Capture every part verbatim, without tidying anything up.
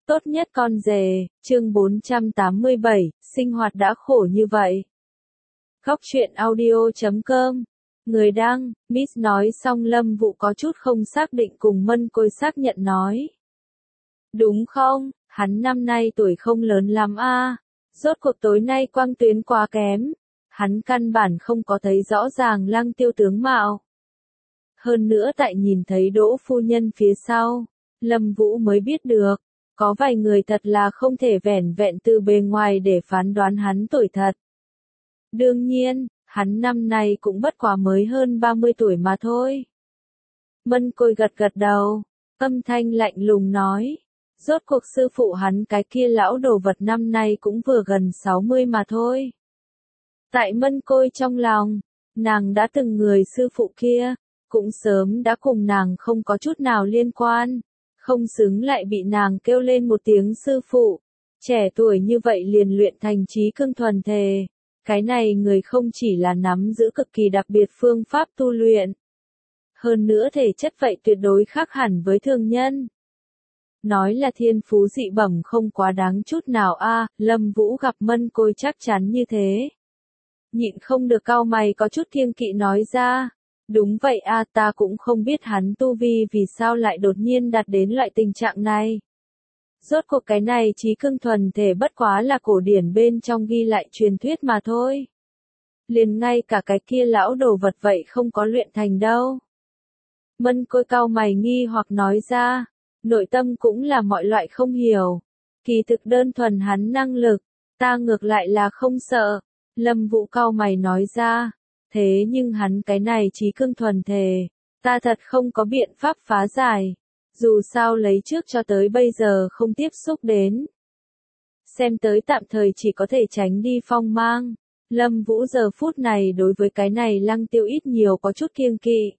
Tốt nhất con rể, chương bốn trăm tám mươi bảy, sinh hoạt đã khổ như vậy. Góc truyện audio chấm com. Người đăng, Miss nói xong Lâm Vũ có chút không xác định cùng Mân Côi xác nhận nói. Đúng không, hắn năm nay tuổi không lớn lắm a, à. Rốt cuộc tối nay quang tuyến quá kém. Hắn căn bản không có thấy rõ ràng Lăng Tiêu tướng mạo. Hơn nữa tại nhìn thấy Đỗ phu nhân phía sau, Lâm Vũ mới biết được. Có vài người thật là không thể vẻn vẹn từ bề ngoài để phán đoán hắn tuổi thật. Đương nhiên, hắn năm nay cũng bất quá mới hơn ba mươi tuổi mà thôi. Mân Côi gật gật đầu, âm thanh lạnh lùng nói. Rốt cuộc sư phụ hắn cái kia lão đồ vật năm nay cũng vừa gần sáu mươi mà thôi. Tại Mân Côi trong lòng, nàng đã từng người sư phụ kia, cũng sớm đã cùng nàng không có chút nào liên quan. Không xứng lại bị nàng kêu lên một tiếng sư phụ, trẻ tuổi như vậy liền luyện thành trí cương thuần thể. Cái này người không chỉ là nắm giữ cực kỳ đặc biệt phương pháp tu luyện. Hơn nữa thể chất vậy tuyệt đối khác hẳn với thường nhân. Nói là thiên phú dị bẩm không quá đáng chút nào a, à, Lâm Vũ gặp Mân Côi chắc chắn như thế. Nhịn không được cau mày có chút kiêng kỵ nói ra. Đúng vậy a, à, ta cũng không biết hắn tu vi vì sao lại đột nhiên đạt đến loại tình trạng này. Rốt cuộc cái này trí cương thuần thể bất quá là cổ điển bên trong ghi lại truyền thuyết mà thôi. Liền ngay cả cái kia lão đồ vật vậy không có luyện thành đâu. Mân Côi cau mày nghi hoặc nói ra, nội tâm cũng là mọi loại không hiểu. Kỳ thực đơn thuần hắn năng lực, ta ngược lại là không sợ. Lâm Vũ cau mày nói ra. Thế nhưng hắn cái này trí cương thuần thể, ta thật không có biện pháp phá giải. Dù sao lấy trước cho tới bây giờ không tiếp xúc đến. Xem tới tạm thời chỉ có thể tránh đi phong mang. Lâm Vũ giờ phút này đối với cái này Lăng Tiêu ít nhiều có chút kiêng kỵ.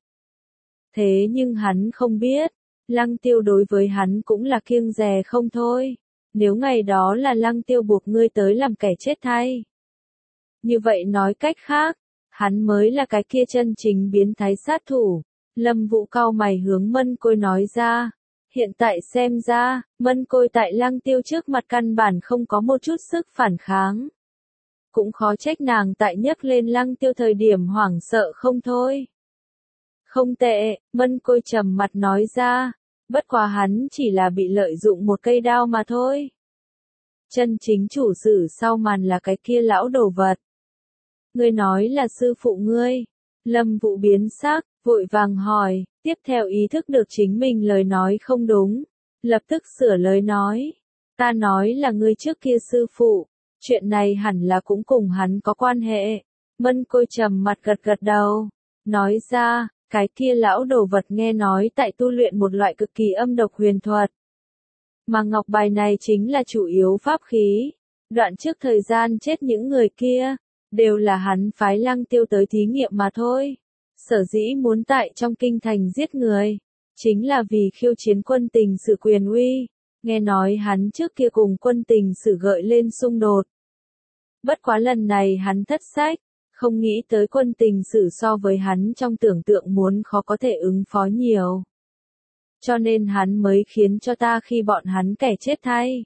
Thế nhưng hắn không biết, Lăng Tiêu đối với hắn cũng là kiêng dè không thôi. Nếu ngày đó là Lăng Tiêu buộc ngươi tới làm kẻ chết thay. Như vậy nói cách khác, hắn mới là cái kia chân chính biến thái sát thủ. Lâm Vũ cau mày hướng Mân Côi nói ra. Hiện tại xem ra, Mân Côi tại Lăng Tiêu trước mặt căn bản không có một chút sức phản kháng. Cũng khó trách nàng tại nhấc lên Lăng Tiêu thời điểm hoảng sợ không thôi. Không tệ, Mân Côi trầm mặt nói ra. Bất quá hắn chỉ là bị lợi dụng một cây đao mà thôi. Chân chính chủ sử sau màn là cái kia lão đồ vật. Ngươi nói là sư phụ ngươi. Lâm Vũ biến sắc, vội vàng hỏi, tiếp theo ý thức được chính mình lời nói không đúng. Lập tức sửa lời nói. Ta nói là ngươi trước kia sư phụ. Chuyện này hẳn là cũng cùng hắn có quan hệ. Mân Côi trầm mặt gật gật đầu. Nói ra, cái kia lão đồ vật nghe nói tại tu luyện một loại cực kỳ âm độc huyền thuật. Mà ngọc bài này chính là chủ yếu pháp khí. Đoạn trước thời gian chết những người kia. Đều là hắn phái Lăng Tiêu tới thí nghiệm mà thôi. Sở dĩ muốn tại trong kinh thành giết người, chính là vì khiêu chiến quân tình sử quyền uy. Nghe nói hắn trước kia cùng quân tình sử gợi lên xung đột. Bất quá lần này hắn thất sách, không nghĩ tới quân tình sử so với hắn trong tưởng tượng muốn khó có thể ứng phó nhiều. Cho nên hắn mới khiến cho ta khi bọn hắn kẻ chết thay.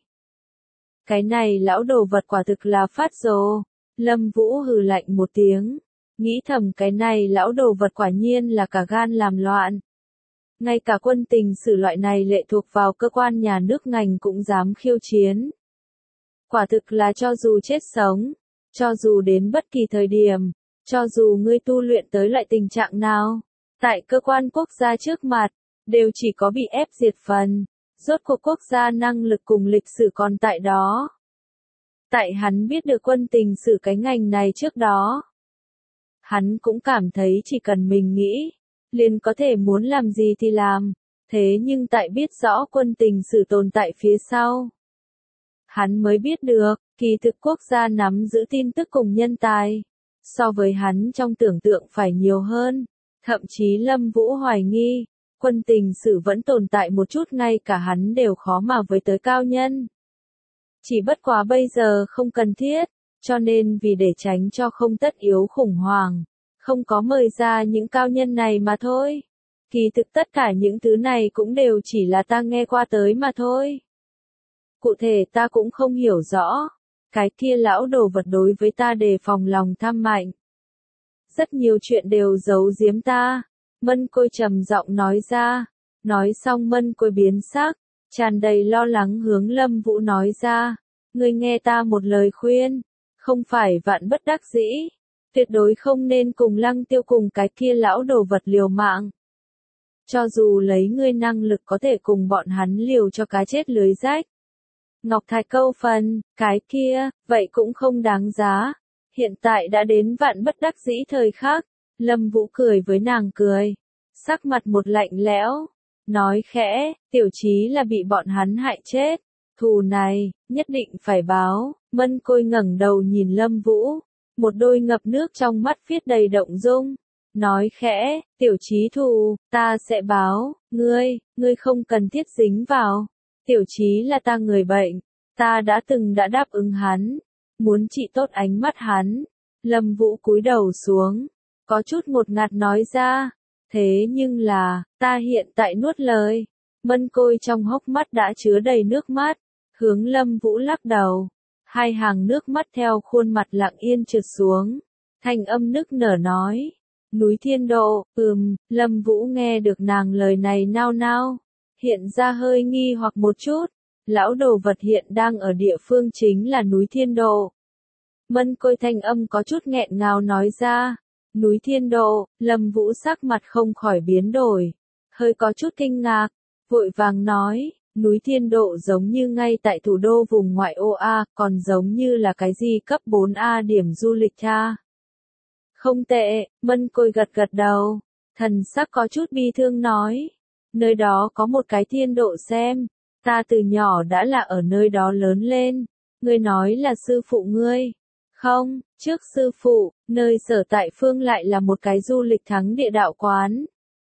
Cái này lão đồ vật quả thực là phát rồ. Lâm Vũ hừ lạnh một tiếng, nghĩ thầm cái này lão đồ vật quả nhiên là cả gan làm loạn. Ngay cả quân tình sử loại này lệ thuộc vào cơ quan nhà nước ngành cũng dám khiêu chiến. Quả thực là cho dù chết sống, cho dù đến bất kỳ thời điểm, cho dù ngươi tu luyện tới loại tình trạng nào, tại cơ quan quốc gia trước mặt, đều chỉ có bị ép diệt phần, rốt cuộc quốc gia năng lực cùng lịch sử còn tại đó. Tại hắn biết được quân tình sử cái ngành này trước đó. Hắn cũng cảm thấy chỉ cần mình nghĩ, liền có thể muốn làm gì thì làm. Thế nhưng tại biết rõ quân tình sử tồn tại phía sau. Hắn mới biết được, kỳ thực quốc gia nắm giữ tin tức cùng nhân tài. So với hắn trong tưởng tượng phải nhiều hơn. Thậm chí Lâm Vũ hoài nghi, quân tình sử vẫn tồn tại một chút ngay cả hắn đều khó mà với tới cao nhân. Chỉ bất quá bây giờ không cần thiết, cho nên vì để tránh cho không tất yếu khủng hoảng, không có mời ra những cao nhân này mà thôi. Kỳ thực tất cả những thứ này cũng đều chỉ là ta nghe qua tới mà thôi. Cụ thể ta cũng không hiểu rõ. Cái kia lão đồ vật đối với ta đề phòng lòng tham mạnh. Rất nhiều chuyện đều giấu giếm ta. Mân Côi trầm giọng nói ra. Nói xong Mân Côi biến sắc, tràn đầy lo lắng hướng Lâm Vũ nói ra. Ngươi nghe ta một lời khuyên. Không phải vạn bất đắc dĩ. Tuyệt đối không nên cùng Lăng Tiêu cùng cái kia lão đồ vật liều mạng. Cho dù lấy ngươi năng lực có thể cùng bọn hắn liều cho cá chết lưới rách. Ngọc Thạch câu phần, cái kia, vậy cũng không đáng giá. Hiện tại đã đến vạn bất đắc dĩ thời khắc. Lâm Vũ cười với nàng cười. Sắc mặt một lạnh lẽo. Nói khẽ, tiểu chí là bị bọn hắn hại chết. Thù này, nhất định phải báo. Mân Côi ngẩng đầu nhìn Lâm Vũ. Một đôi ngập nước trong mắt viết đầy động dung. Nói khẽ, tiểu chí thù, ta sẽ báo. Ngươi, ngươi không cần thiết dính vào. Tiểu chí là ta người bệnh. Ta đã từng đã đáp ứng hắn. Muốn trị tốt ánh mắt hắn. Lâm Vũ cúi đầu xuống. Có chút ngột ngạt nói ra. Thế nhưng là, ta hiện tại nuốt lời. Mân Côi trong hốc mắt đã chứa đầy nước mắt. Hướng Lâm Vũ lắc đầu. Hai hàng nước mắt theo khuôn mặt lặng yên trượt xuống. Thanh âm nức nở nói. Núi Thiên Độ, ừm, Lâm Vũ nghe được nàng lời này nao nao. Hiện ra hơi nghi hoặc một chút. Lão đồ vật hiện đang ở địa phương chính là núi Thiên Độ. Mân Côi thanh âm có chút nghẹn ngào nói ra. Núi Thiên Độ, Lâm Vũ sắc mặt không khỏi biến đổi. Hơi có chút kinh ngạc. Vội vàng nói. Núi Thiên Độ giống như ngay tại thủ đô vùng ngoại ô A, còn giống như là cái gì cấp bốn A điểm du lịch cha. Không tệ, Mân Côi gật gật đầu. Thần sắc có chút bi thương nói. Nơi đó có một cái thiên độ xem. Ta từ nhỏ đã là ở nơi đó lớn lên. Ngươi nói là sư phụ ngươi. Không, trước sư phụ, nơi sở tại phương lại là một cái du lịch thắng địa đạo quán.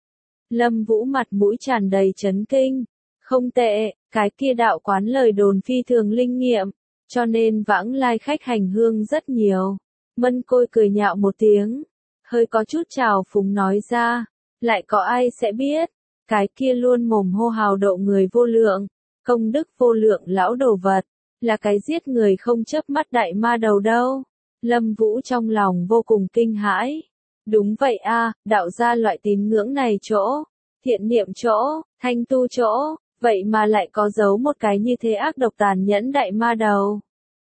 Lâm Vũ mặt mũi tràn đầy chấn kinh. Không tệ, cái kia đạo quán lời đồn phi thường linh nghiệm, cho nên vãng lai khách hành hương rất nhiều. Mân Côi cười nhạo một tiếng, hơi có chút trào phúng nói ra, lại có ai sẽ biết, cái kia luôn mồm hô hào độ người vô lượng, công đức vô lượng lão đồ vật, là cái giết người không chớp mắt đại ma đầu đâu. Lâm Vũ trong lòng vô cùng kinh hãi. Đúng vậy a, đạo gia loại tín ngưỡng này chỗ, thiện niệm chỗ, thanh tu chỗ, vậy mà lại có giấu một cái như thế ác độc tàn nhẫn đại ma đầu.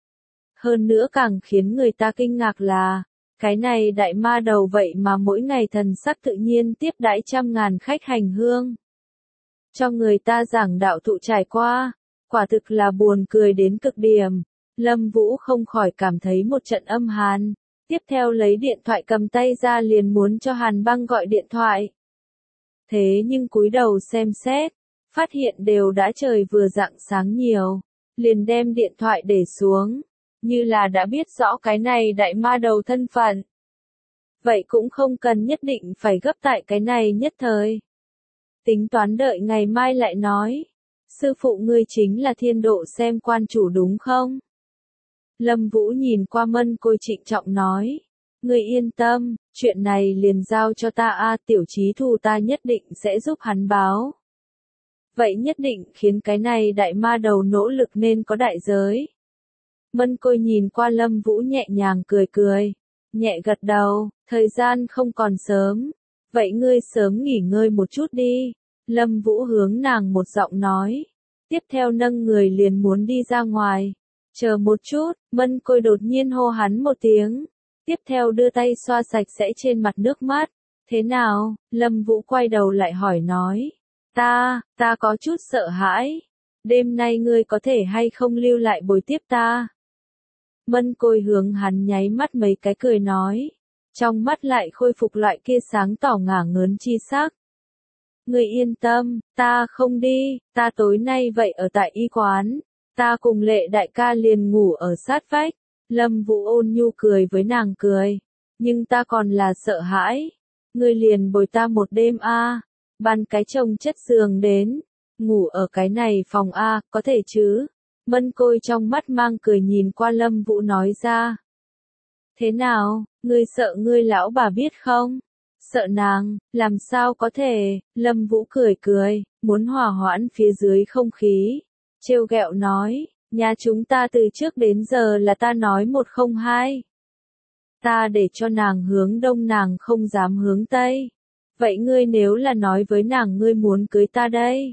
Hơn nữa càng khiến người ta kinh ngạc là, cái này đại ma đầu vậy mà mỗi ngày thần sắc tự nhiên tiếp đãi trăm ngàn khách hành hương. Cho người ta giảng đạo thụ trải qua, quả thực là buồn cười đến cực điểm. Lâm Vũ không khỏi cảm thấy một trận âm hàn, tiếp theo lấy điện thoại cầm tay ra liền muốn cho Hàn Băng gọi điện thoại. Thế nhưng cúi đầu xem xét, phát hiện đều đã trời vừa rạng sáng nhiều, liền đem điện thoại để xuống, như là đã biết rõ cái này đại ma đầu thân phận. Vậy cũng không cần nhất định phải gấp tại cái này nhất thời. Tính toán đợi ngày mai lại nói. Sư phụ ngươi chính là Thiên Độ xem quan chủ đúng không? Lâm Vũ nhìn qua Mân Côi trịnh trọng nói. Ngươi yên tâm, chuyện này liền giao cho ta a, tiểu chí thù ta nhất định sẽ giúp hắn báo. Vậy nhất định khiến cái này đại ma đầu nỗ lực nên có đại giới. Mân Côi nhìn qua Lâm Vũ nhẹ nhàng cười cười, nhẹ gật đầu, thời gian không còn sớm. Vậy ngươi sớm nghỉ ngơi một chút đi. Lâm Vũ hướng nàng một giọng nói. Tiếp theo nâng người liền muốn đi ra ngoài. Chờ một chút, Mân Côi đột nhiên hô hắn một tiếng. Tiếp theo đưa tay xoa sạch sẽ trên mặt nước mắt. Thế nào? Lâm Vũ quay đầu lại hỏi nói. Ta, ta có chút sợ hãi. Đêm nay ngươi có thể hay không lưu lại bồi tiếp ta? Mân Côi hướng hắn nháy mắt mấy cái cười nói. Trong mắt lại khôi phục loại kia sáng tỏ ngả ngớn chi sắc. Ngươi yên tâm, ta không đi, ta tối nay vậy ở tại y quán. Ta cùng Lệ đại ca liền ngủ ở sát vách. Lâm Vũ ôn nhu cười với nàng cười. Nhưng ta còn là sợ hãi. Ngươi liền bồi ta một đêm a, ban cái chồng chất giường đến. Ngủ ở cái này phòng a, có thể chứ? Mân Côi trong mắt mang cười nhìn qua Lâm Vũ nói ra. Thế nào, ngươi sợ ngươi lão bà biết không? Sợ nàng, làm sao có thể? Lâm Vũ cười cười, muốn hòa hoãn phía dưới không khí. Trêu ghẹo nói, Nhà chúng ta từ trước đến giờ là ta nói một không hai. Ta để cho nàng hướng đông nàng không dám hướng tây. Vậy ngươi nếu là nói với nàng ngươi muốn cưới ta đây?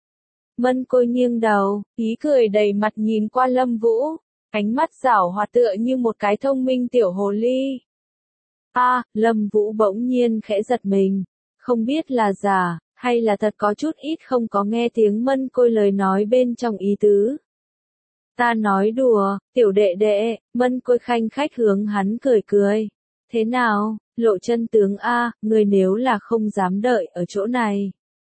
Mân Côi nghiêng đầu, ý cười đầy mặt nhìn qua Lâm Vũ, ánh mắt giảo hoạt tựa như một cái thông minh tiểu hồ ly. A, à, Lâm Vũ bỗng nhiên khẽ giật mình, không biết là giả, hay là thật có chút ít không có nghe tiếng Mân Côi lời nói bên trong ý tứ. Ta nói đùa, tiểu đệ đệ, Mân Côi khanh khách hướng hắn cười cười. Thế nào, Lộ chân tướng a, ngươi nếu là không dám đợi ở chỗ này.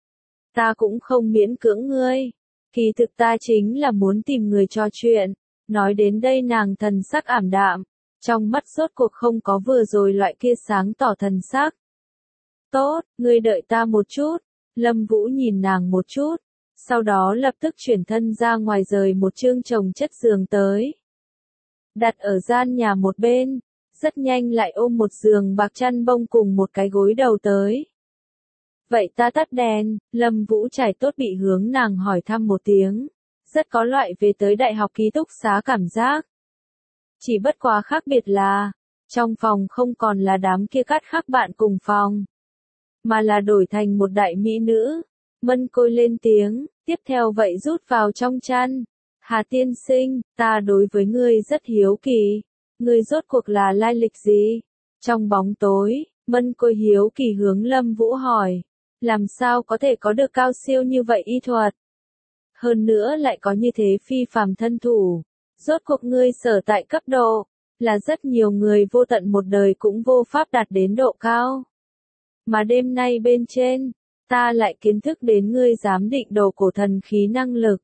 Ta cũng không miễn cưỡng ngươi. Kỳ thực ta chính là muốn tìm người trò chuyện. Nói đến đây nàng thần sắc ảm đạm. Trong mắt rốt cuộc không có vừa rồi loại kia sáng tỏ thần sắc. Tốt, ngươi đợi ta một chút. Lâm Vũ nhìn nàng một chút. Sau đó lập tức chuyển thân ra ngoài rời một chương chồng chất giường tới. Đặt ở gian nhà một bên. Rất nhanh lại ôm một giường bạc chăn bông cùng một cái gối đầu tới. Vậy ta tắt đèn, Lâm Vũ trải tốt bị hướng nàng hỏi thăm một tiếng. Rất có loại về tới đại học ký túc xá cảm giác. Chỉ bất quá khác biệt là, trong phòng không còn là đám kia cát khác bạn cùng phòng. Mà là đổi thành một đại mỹ nữ. Mân Côi lên tiếng, tiếp theo vậy rút vào trong chăn. Hà tiên sinh, ta đối với ngươi rất hiếu kỳ. Ngươi rốt cuộc là lai lịch gì? Trong bóng tối, Mân Côi hiếu kỳ hướng Lâm Vũ hỏi. Làm sao có thể có được cao siêu như vậy y thuật? Hơn nữa lại có như thế phi phàm thân thủ. Rốt cuộc ngươi sở tại cấp độ, là rất nhiều người vô tận một đời cũng vô pháp đạt đến độ cao. Mà đêm nay bên trên, ta lại kiến thức đến ngươi giám định đồ cổ thần khí năng lực.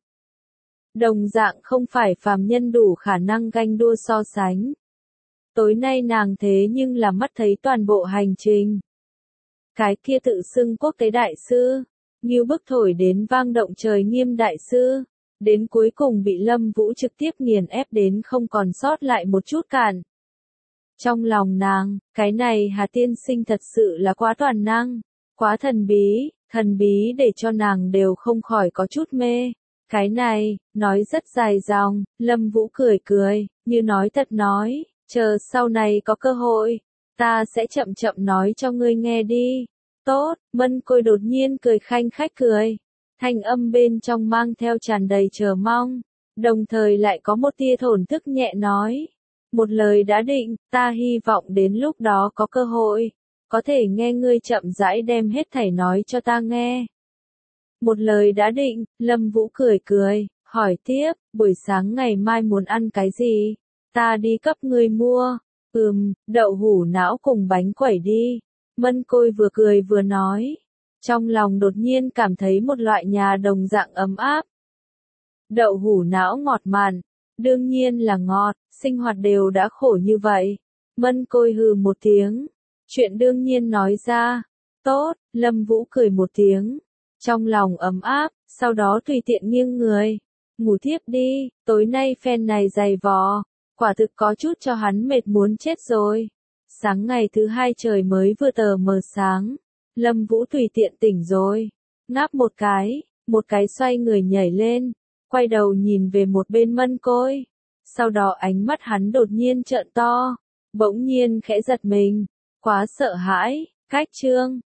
Đồng dạng không phải phàm nhân đủ khả năng ganh đua so sánh. Tối nay nàng thế nhưng là mắt thấy toàn bộ hành trình. Cái kia tự xưng quốc tế đại sư, như bức thổi đến vang động trời nghiêm đại sư, đến cuối cùng bị Lâm Vũ trực tiếp nghiền ép đến không còn sót lại một chút cạn. Trong lòng nàng, cái này Hà tiên sinh thật sự là quá toàn năng, quá thần bí, thần bí để cho nàng đều không khỏi có chút mê. Cái này, nói rất dài dòng, Lâm Vũ cười cười, như nói thật nói, chờ sau này có cơ hội, ta sẽ chậm chậm nói cho ngươi nghe đi. Tốt, Mân Côi đột nhiên cười khanh khách cười. Thanh âm bên trong mang theo tràn đầy chờ mong. Đồng thời lại có một tia thổn thức nhẹ nói. Một lời đã định, ta hy vọng đến lúc đó có cơ hội. Có thể nghe ngươi chậm rãi đem hết thảy nói cho ta nghe. Một lời đã định, Lâm Vũ cười cười, hỏi tiếp, buổi sáng ngày mai muốn ăn cái gì? Ta đi cấp ngươi mua. Ừm, đậu hũ não cùng bánh quẩy đi. Mân Côi vừa cười vừa nói. Trong lòng đột nhiên cảm thấy một loại nhà đồng dạng ấm áp. Đậu hũ não ngọt mặn, đương nhiên là ngọt, sinh hoạt đều đã khổ như vậy. Mân Côi hừ một tiếng. Chuyện đương nhiên nói ra. Tốt, Lâm Vũ cười một tiếng. Trong lòng ấm áp, sau đó tùy tiện nghiêng người. Ngủ thiếp đi, tối nay phen này dày vò. Quả thực có chút cho hắn mệt muốn chết rồi. Sáng ngày thứ hai trời mới vừa tờ mờ sáng. Lâm Vũ tùy tiện tỉnh rồi. Ngáp một cái, một cái xoay người nhảy lên. Quay đầu nhìn về một bên Mân Côi. Sau đó ánh mắt hắn đột nhiên trợn to. Bỗng nhiên khẽ giật mình. Quá sợ hãi, cách chương.